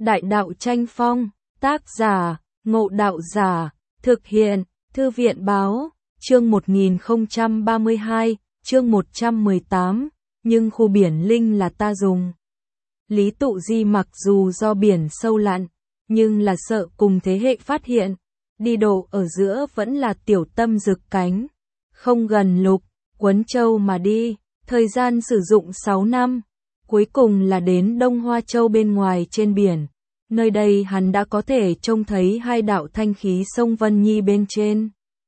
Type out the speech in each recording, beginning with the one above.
Đại đạo tranh phong, tác giả, Ngộ Đạo Giả, thực hiện, Thư viện báo, chương 1032, chương 118, nhưng khu biển linh là ta dùng. Lý Tụ Di mặc dù do biển sâu lặn, nhưng là sợ cùng thế hệ phát hiện, đi độ ở giữa vẫn là tiểu tâm rực cánh, không gần Lục, Quấn Châu mà đi, thời gian sử dụng 6 năm, cuối cùng là đến Đông Hoa Châu bên ngoài trên biển. Nơi đây hắn đã có thể trông thấy hai đạo thanh khí sông Vân Nhi bên trên.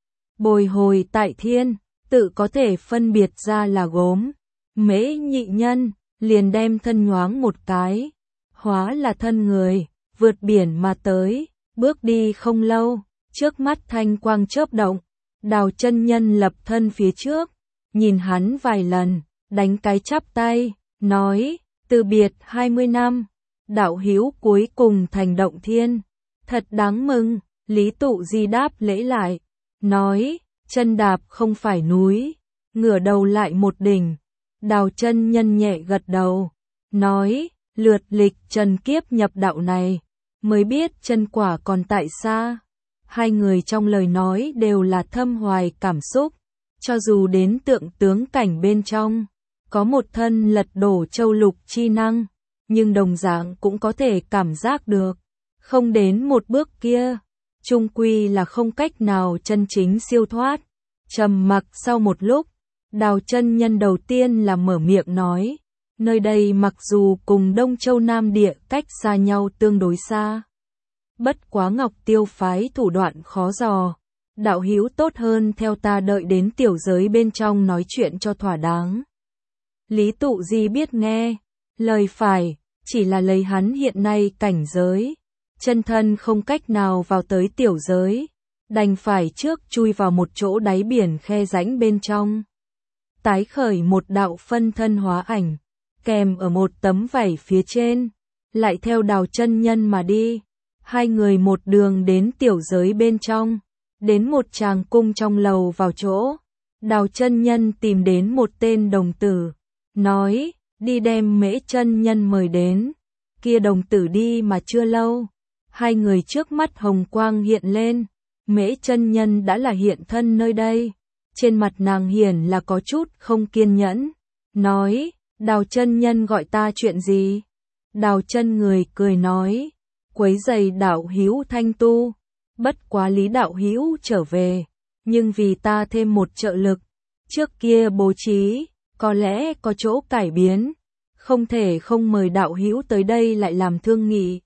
Bồi hồi tại thiên, tự có thể phân biệt ra là gốm. Mễ Nhị Nhân, liền đem thân nhoáng một cái, hóa là thân người, vượt biển mà tới, bước đi không lâu, trước mắt thanh quang chớp động, Đào chân nhân lập thân phía trước, nhìn hắn vài lần, đánh cái chắp tay, nói, từ biệt 20 năm. Đạo hữu cuối cùng thành động thiên, thật đáng mừng. Lý Tụ Di đáp lễ lại, nói, chân đạp không phải núi, ngửa đầu lại một đỉnh. Đào chân nhân nhẹ gật đầu, nói, lượt lịch trần kiếp nhập đạo này, mới biết chân quả còn tại xa. Hai người trong lời nói đều là thâm hoài cảm xúc, cho dù đến tượng tướng cảnh bên trong, có một thân lật đổ châu lục chi năng, nhưng đồng dạng cũng có thể cảm giác được, không đến một bước kia, chung quy là không cách nào chân chính siêu thoát. Trầm mặc sau một lúc, Đào chân nhân đầu tiên là mở miệng nói, nơi đây mặc dù cùng Đông Châu Nam Địa cách xa nhau tương đối xa, bất quá Ngọc Tiêu phái thủ đoạn khó dò, đạo hữu tốt hơn theo ta đợi đến tiểu giới bên trong nói chuyện cho thỏa đáng. Lý Tụ Di biết nghe, lời phải, chỉ là lấy hắn hiện nay cảnh giới, chân thân không cách nào vào tới tiểu giới, đành phải trước chui vào một chỗ đáy biển khe rãnh bên trong. Tái khởi một đạo phân thân hóa ảnh, kèm ở một tấm vảy phía trên, lại theo Đào chân nhân mà đi. Hai người một đường đến tiểu giới bên trong, đến một tràng cung trong lầu vào chỗ. Đào chân nhân tìm đến một tên đồng tử, nói, đi đem Mễ chân nhân mời đến. Kia đồng tử đi mà chưa lâu, hai người trước mắt hồng quang hiện lên, Mễ chân nhân đã là hiện thân nơi đây. Trên mặt nàng hiển là có chút không kiên nhẫn, nói, Đào chân nhân gọi ta chuyện gì? Đào chân người cười nói, quấy giày đạo hữu thanh tu, bất quá Lý đạo hữu trở về, nhưng vì ta thêm một trợ lực, trước kia bố trí, có lẽ có chỗ cải biến, không thể không mời đạo hữu tới đây lại làm thương nghị.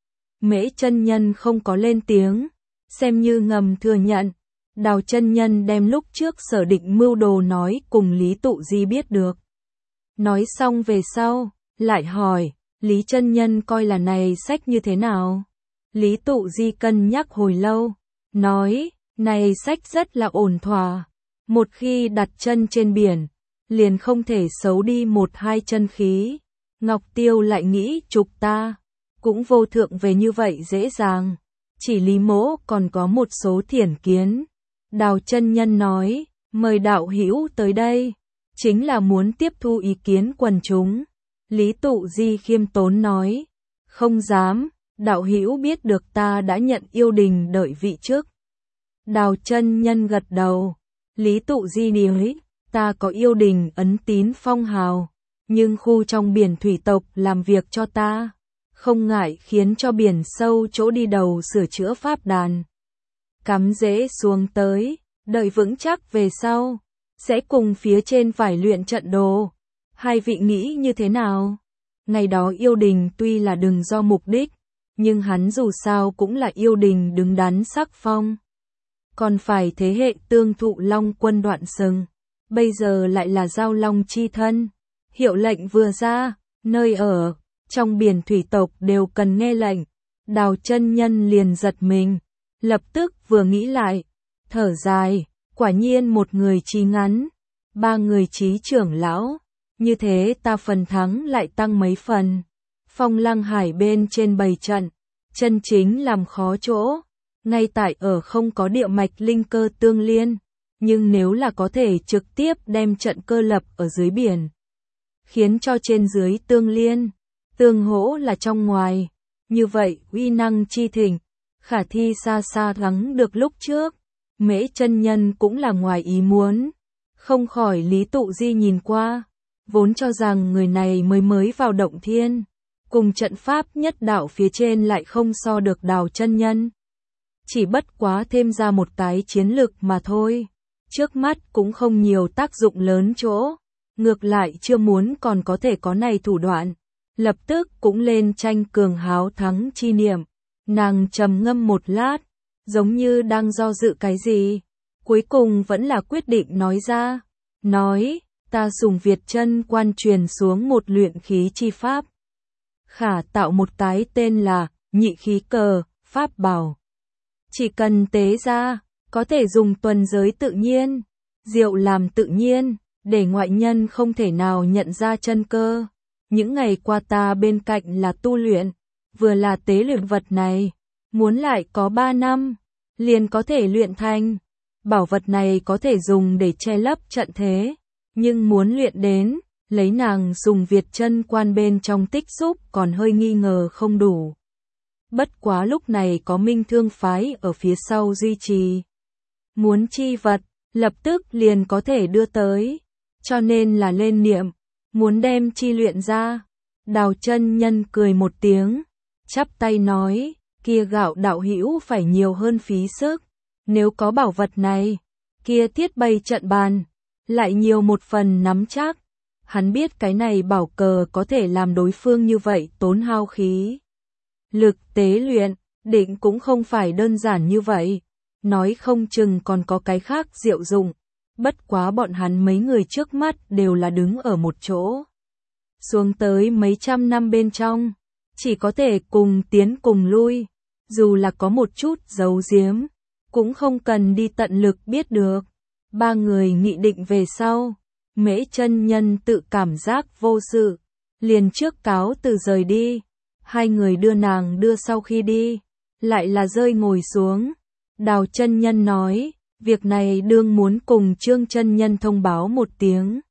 Mễ chân nhân không có lên tiếng, xem như ngầm thừa nhận. Đào chân nhân đem lúc trước sở định mưu đồ nói cùng Lý Tụ Di biết được. Nói xong về sau, lại hỏi, Lý chân nhân coi là này sách như thế nào? Lý Tụ Di cân nhắc hồi lâu, nói, này sách rất là ổn thỏa, một khi đặt chân trên biển, liền không thể xấu đi một hai chân khí. Ngọc Tiêu lại nghĩ trục ta, cũng vô thượng về như vậy dễ dàng, chỉ Lý mỗ còn có một số thiển kiến. Đào chân nhân nói, mời đạo hữu tới đây, chính là muốn tiếp thu ý kiến quần chúng. Lý Tụ Di khiêm tốn nói, không dám, đạo hữu biết được ta đã nhận yêu đình đợi vị chức. Đào chân nhân gật đầu, Lý Tụ Di nói, ta có yêu đình ấn tín phong hào, nhưng khu trong biển thủy tộc làm việc cho ta, không ngại khiến cho biển sâu chỗ đi đầu sửa chữa pháp đàn. Cắm rễ xuống tới, đợi vững chắc về sau, sẽ cùng phía trên phải luyện trận đồ. Hai vị nghĩ như thế nào? Ngày đó yêu đình tuy là đừng do mục đích, nhưng hắn dù sao cũng là yêu đình đứng đắn sắc phong. Còn phải thế hệ tương thụ long quân Đoạn Sừng, bây giờ lại là giao long chi thân. Hiệu lệnh vừa ra, nơi ở, trong biển thủy tộc đều cần nghe lệnh. Đào chân nhân liền giật mình, lập tức vừa nghĩ lại, thở dài, quả nhiên một người trí ngắn, ba người trí trưởng lão, như thế ta phần thắng lại tăng mấy phần. Phong Lăng Hải bên trên bày trận, chân chính làm khó chỗ, ngay tại ở không có địa mạch linh cơ tương liên, nhưng nếu là có thể trực tiếp đem trận cơ lập ở dưới biển, khiến cho trên dưới tương liên, tương hỗ là trong ngoài, như vậy uy năng chi thịnh, khả thi xa xa thắng được lúc trước. Mễ chân nhân cũng là ngoài ý muốn, không khỏi Lý Tụ Di nhìn qua, vốn cho rằng người này mới vào động thiên, cùng trận pháp nhất đạo phía trên lại không so được Đào chân nhân. Chỉ bất quá thêm ra một cái chiến lực mà thôi, trước mắt cũng không nhiều tác dụng lớn chỗ, ngược lại chưa muốn còn có thể có này thủ đoạn, lập tức cũng lên tranh cường háo thắng chi niệm. Nàng trầm ngâm một lát, giống như đang do dự cái gì, cuối cùng vẫn là quyết định nói ra, nói, ta dùng Việt chân quan truyền xuống một luyện khí chi pháp. Khả tạo một cái tên là nhị khí cờ, pháp bảo. Chỉ cần tế ra, có thể dùng tuần giới tự nhiên, diệu làm tự nhiên, để ngoại nhân không thể nào nhận ra chân cơ. Những ngày qua ta bên cạnh là tu luyện, vừa là tế luyện vật này, muốn lại có 3 năm, liền có thể luyện thành. Bảo vật này có thể dùng để che lấp trận thế, nhưng muốn luyện đến, lấy nàng dùng Việt chân quan bên trong tích xúc còn hơi nghi ngờ không đủ. Bất quá lúc này có Minh Thương phái ở phía sau duy trì. Muốn chi vật, lập tức liền có thể đưa tới, cho nên là lên niệm, muốn đem chi luyện ra. Đào chân nhân cười một tiếng, chắp tay nói, kia gạo đạo hữu phải nhiều hơn phí sức, nếu có bảo vật này, kia thiết bày trận bàn, lại nhiều một phần nắm chắc. Hắn biết cái này bảo cờ có thể làm đối phương như vậy tốn hao khí. Lực tế luyện, định cũng không phải đơn giản như vậy, nói không chừng còn có cái khác diệu dụng, bất quá bọn hắn mấy người trước mắt đều là đứng ở một chỗ. Xuống tới mấy trăm năm bên trong, chỉ có thể cùng tiến cùng lui, dù là có một chút giấu giếm, cũng không cần đi tận lực biết được. Ba người nghị định về sau, Mễ chân nhân tự cảm giác vô sự, liền trước cáo từ rời đi. Hai người đưa nàng đưa sau khi đi, lại là rơi ngồi xuống. Đào chân nhân nói, việc này đương muốn cùng Trương chân nhân thông báo một tiếng.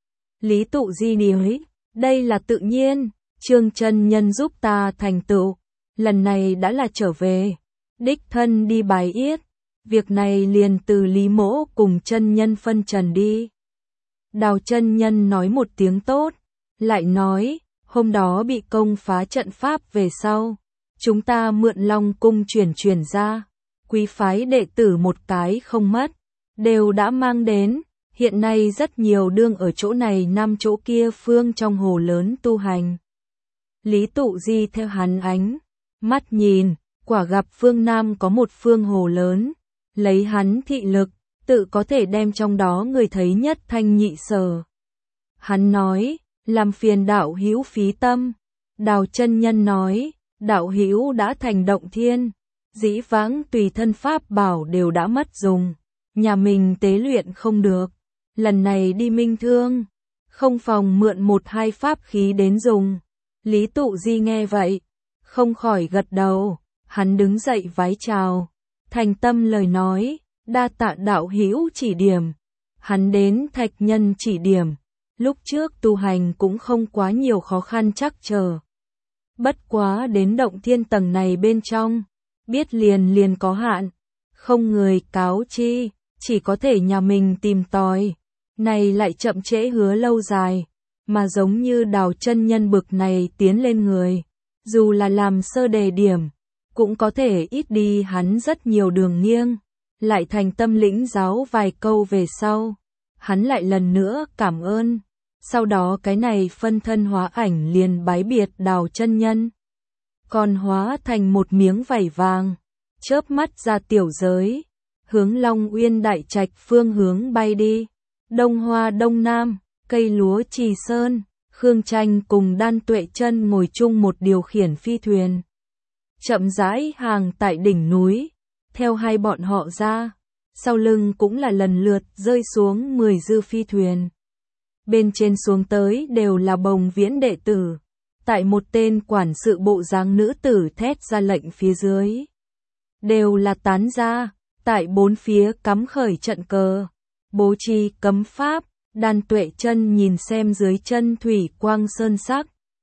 Lý Tụ Di nói, đây là tự nhiên, Trương chân nhân giúp ta thành tựu, lần này đã là trở về, đích thân đi bài yết, việc này liền từ Lý Mỗ cùng chân nhân phân trần đi. Đào chân nhân nói một tiếng tốt, lại nói, hôm đó bị công phá trận pháp về sau, chúng ta mượn Long cung chuyển ra, quý phái đệ tử một cái không mất, đều đã mang đến, hiện nay rất nhiều đương ở chỗ này năm chỗ kia phương trong hồ lớn tu hành. Lý Tụ Di theo hắn ánh mắt nhìn, quả gặp phương Nam có một phương hồ lớn, lấy hắn thị lực, tự có thể đem trong đó người thấy nhất thanh nhị sở. Hắn nói, làm phiền đạo hữu phí tâm. Đào chân nhân nói, đạo hữu đã thành động thiên, dĩ vãng tùy thân pháp bảo đều đã mất dùng, nhà mình tế luyện không được, lần này đi Minh Thương, không phòng mượn một hai pháp khí đến dùng. Lý Tụ Di nghe vậy, không khỏi gật đầu, hắn đứng dậy vái chào, thành tâm lời nói, đa tạ đạo hữu chỉ điểm. Hắn đến Thạch Nhân chỉ điểm, lúc trước tu hành cũng không quá nhiều khó khăn trắc trở. Bất quá đến động thiên tầng này bên trong, biết liền có hạn, không người cáo chi, chỉ có thể nhà mình tìm tòi, này lại chậm trễ hứa lâu dài, mà giống như Đào chân nhân bực này tiến lên người, dù là làm sơ đề điểm, cũng có thể ít đi hắn rất nhiều đường nghiêng, lại thành tâm lĩnh giáo vài câu về sau, hắn lại lần nữa cảm ơn. Sau đó cái này phân thân hóa ảnh liền bái biệt Đào chân nhân, còn hóa thành một miếng vảy vàng, chớp mắt ra tiểu giới, hướng Long Uyên Đại Trạch phương hướng bay đi. Đông Hoa Đông Nam, cây lúa Trì Sơn, Khương Tranh cùng Đan Tuệ Chân ngồi chung một điều khiển phi thuyền, chậm rãi hàng tại đỉnh núi, theo hai bọn họ ra, sau lưng cũng là lần lượt rơi xuống 10 dư phi thuyền. Bên trên xuống tới đều là Bồng Viễn đệ tử, tại một tên quản sự bộ dáng nữ tử thét ra lệnh phía dưới. Đều là tán ra, tại bốn phía cắm khởi trận cờ, bố trí cấm pháp. Đan Tuệ Chân nhìn xem dưới chân thủy quang sơn sắc,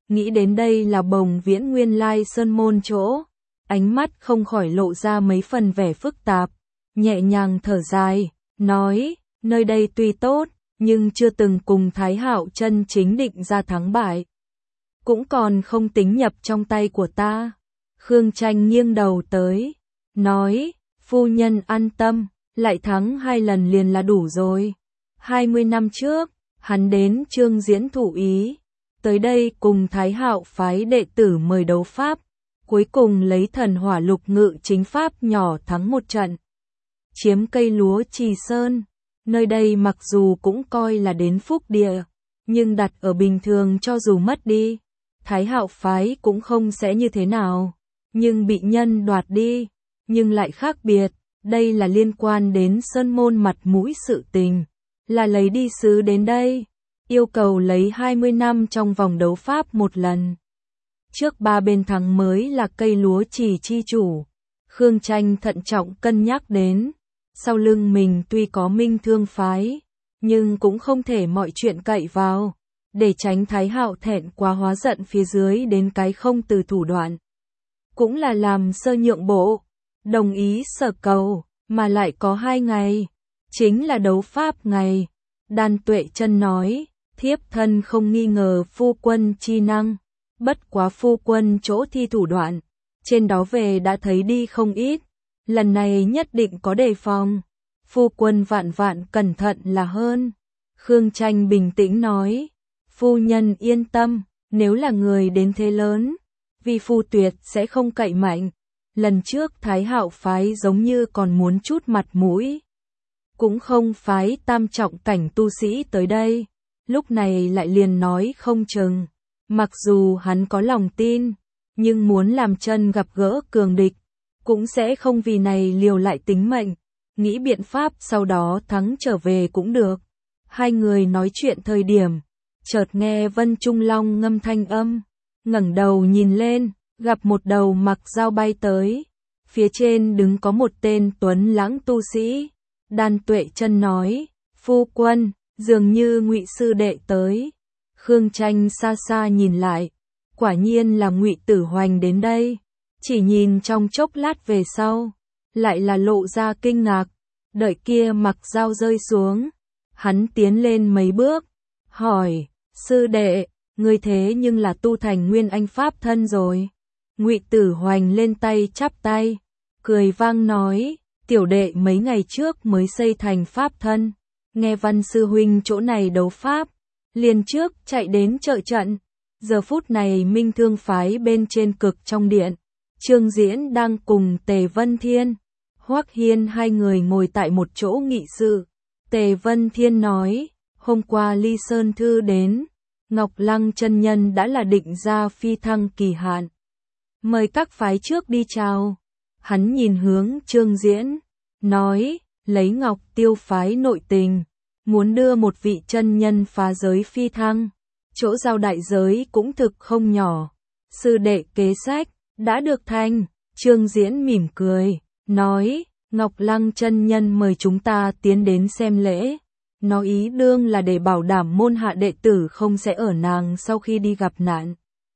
nghĩ đến đây là Bồng Viễn nguyên lai sơn môn chỗ, ánh mắt không khỏi lộ ra mấy phần vẻ phức tạp, nhẹ nhàng thở dài, nói, nơi đây tuy tốt, nhưng chưa từng cùng Thái Hạo chân chính định ra thắng bại. Cũng còn không tính nhập trong tay của ta. Khương Tranh nghiêng đầu tới, nói, phu nhân an tâm, lại thắng 2 lần liền là đủ rồi. 20 năm trước, hắn đến Trương Diễn thủ ý, tới đây cùng Thái Hạo phái đệ tử mời đấu pháp, cuối cùng lấy thần hỏa lục ngự chính pháp nhỏ thắng một trận. Chiếm cây lúa Trì Sơn, nơi đây mặc dù cũng coi là đến phúc địa, nhưng đặt ở bình thường cho dù mất đi, Thái Hạo phái cũng không sẽ như thế nào, nhưng bị nhân đoạt đi, nhưng lại khác biệt, đây là liên quan đến sơn môn mặt mũi sự tình, là lấy đi sứ đến đây, yêu cầu lấy 20 năm trong vòng đấu pháp một lần. Trước 3 bên thắng mới là cây lúa Trì chi chủ. Khương Tranh thận trọng cân nhắc đến, sau lưng mình tuy có Minh Thương phái, nhưng cũng không thể mọi chuyện cậy vào, để tránh Thái Hạo thẹn quá hóa giận phía dưới đến cái không từ thủ đoạn. Cũng là làm sơ nhượng bộ, đồng ý sở cầu, mà lại có 2 ngày, chính là đấu pháp ngày. Đan Tuệ Chân nói, thiếp thân không nghi ngờ phu quân chi năng, bất quá phu quân chỗ thi thủ đoạn, trên đó về đã thấy đi không ít, lần này nhất định có đề phòng, phu quân vạn vạn cẩn thận là hơn. Khương Tranh bình tĩnh nói, phu nhân yên tâm, nếu là người đến thế lớn, vì phu tuyệt sẽ không cậy mạnh. Lần trước Thái Hạo phái giống như còn muốn chút mặt mũi, cũng không phái tam trọng cảnh tu sĩ tới đây, lúc này lại liền nói không chừng. Mặc dù hắn có lòng tin, nhưng muốn làm chân gặp gỡ cường địch, cũng sẽ không vì này liều lại tính mệnh, nghĩ biện pháp sau đó thắng trở về cũng được. 2 người nói chuyện thời điểm, chợt nghe Vân Trung Long ngâm thanh âm, ngẩng đầu nhìn lên, gặp một đầu mặc dao bay tới, phía trên đứng có một tên tuấn lãng tu sĩ. Đan Tuệ Chân nói, phu quân, dường như Ngụy sư đệ tới. Khương Tranh xa xa nhìn lại, quả nhiên là Ngụy Tử Hoành đến đây, chỉ nhìn trong chốc lát về sau, lại là lộ ra kinh ngạc, đợi kia mặc dao rơi xuống, hắn tiến lên mấy bước, hỏi, sư đệ, ngươi thế nhưng là tu thành nguyên anh pháp thân rồi. Ngụy Tử Hoành lên tay chắp tay, cười vang nói, tiểu đệ mấy ngày trước mới xây thành pháp thân, nghe Văn sư huynh chỗ này đấu pháp, liền trước chạy đến trợ trận. Giờ phút này Minh Thương phái bên trên cực trong điện, Trương Diễn đang cùng Tề Vân Thiên, Hoắc Hiên 2 người ngồi tại một chỗ nghị sự. Tề Vân Thiên nói, hôm qua Ly Sơn Thư đến, Ngọc Lăng chân nhân đã là định ra phi thăng kỳ hạn, mời các phái trước đi chào. Hắn nhìn hướng Trương Diễn, nói, lấy Ngọc Tiêu phái nội tình, muốn đưa một vị chân nhân phá giới phi thăng, chỗ giao đại giới cũng thực không nhỏ. Sư đệ kế sách đã được thành. Trương Diễn mỉm cười, nói, Ngọc Lăng chân nhân mời chúng ta tiến đến xem lễ, nói ý đương là để bảo đảm môn hạ đệ tử không sẽ ở nàng sau khi đi gặp nạn.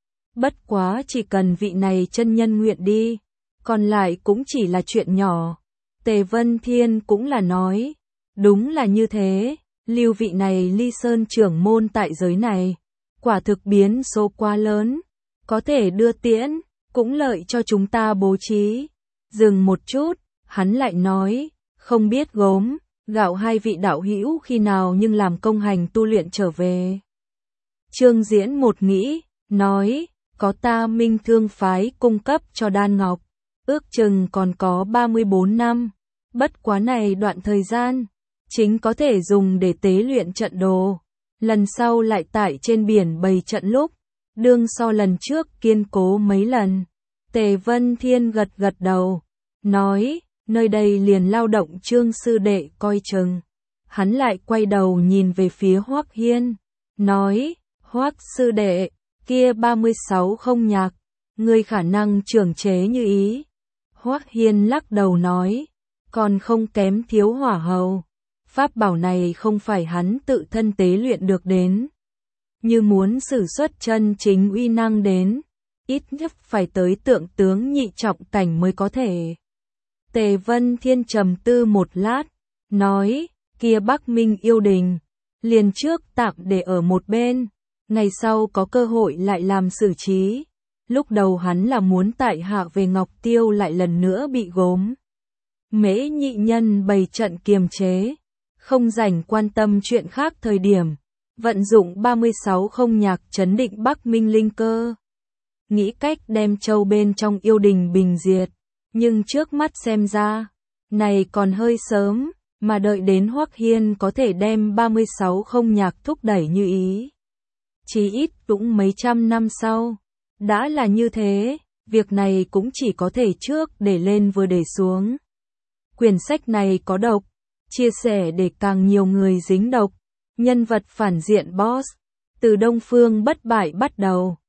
Bất quá chỉ cần vị này chân nhân nguyện đi, còn lại cũng chỉ là chuyện nhỏ. Tề Vân Thiên cũng là nói, đúng là như thế, lưu vị này Ly Sơn trưởng môn tại giới này, quả thực biến số quá lớn, có thể đưa tiễn, cũng lợi cho chúng ta bố trí. Dừng một chút, hắn lại nói, không biết gốm, gạo 2 vị đạo hữu khi nào nhưng làm công hành tu luyện trở về. Trương Diễn một nghĩ, nói, có ta Minh Thương phái cung cấp cho đan ngọc, ước chừng còn có 34 năm, bất quá này đoạn thời gian, chính có thể dùng để tế luyện trận đồ, lần sau lại tại trên biển bày trận lúc, đương so lần trước kiên cố mấy lần. Tề Vân Thiên gật gật đầu, nói, nơi đây liền lao động Trương sư đệ coi chừng. Hắn lại quay đầu nhìn về phía Hoắc Hiên, nói, Hoắc sư đệ, kia 36 không nhạc, ngươi khả năng trưởng chế như ý. Hoắc Hiên lắc đầu nói, còn không kém thiếu hỏa hầu. Pháp bảo này không phải hắn tự thân tế luyện được đến. như muốn sử xuất chân chính uy năng đến, ít nhất phải tới tượng tướng nhị trọng cảnh mới có thể. Tề Vân Thiên trầm tư một lát, nói, kia Bắc Minh yêu đình, liền trước tạm để ở một bên, ngày sau có cơ hội lại làm xử trí. Lúc đầu hắn là muốn tại hạ về Ngọc Tiêu lại lần nữa bị gốm. Mễ nhị nhân bày trận kiềm chế, không rảnh quan tâm chuyện khác thời điểm, vận dụng 36 không nhạc chấn định Bắc Minh linh cơ. Nghĩ cách đem châu bên trong yêu đình bình diệt, nhưng trước mắt xem ra, này còn hơi sớm, mà đợi đến Hoắc Hiên có thể đem 36 không nhạc thúc đẩy như ý. Chí ít cũng mấy trăm năm sau, đã là như thế, việc này cũng chỉ có thể trước để lên vừa để xuống. Quyển sách này có độc, chia sẻ để càng nhiều người dính độc, nhân vật phản diện boss, từ Đông Phương bất bại bắt đầu.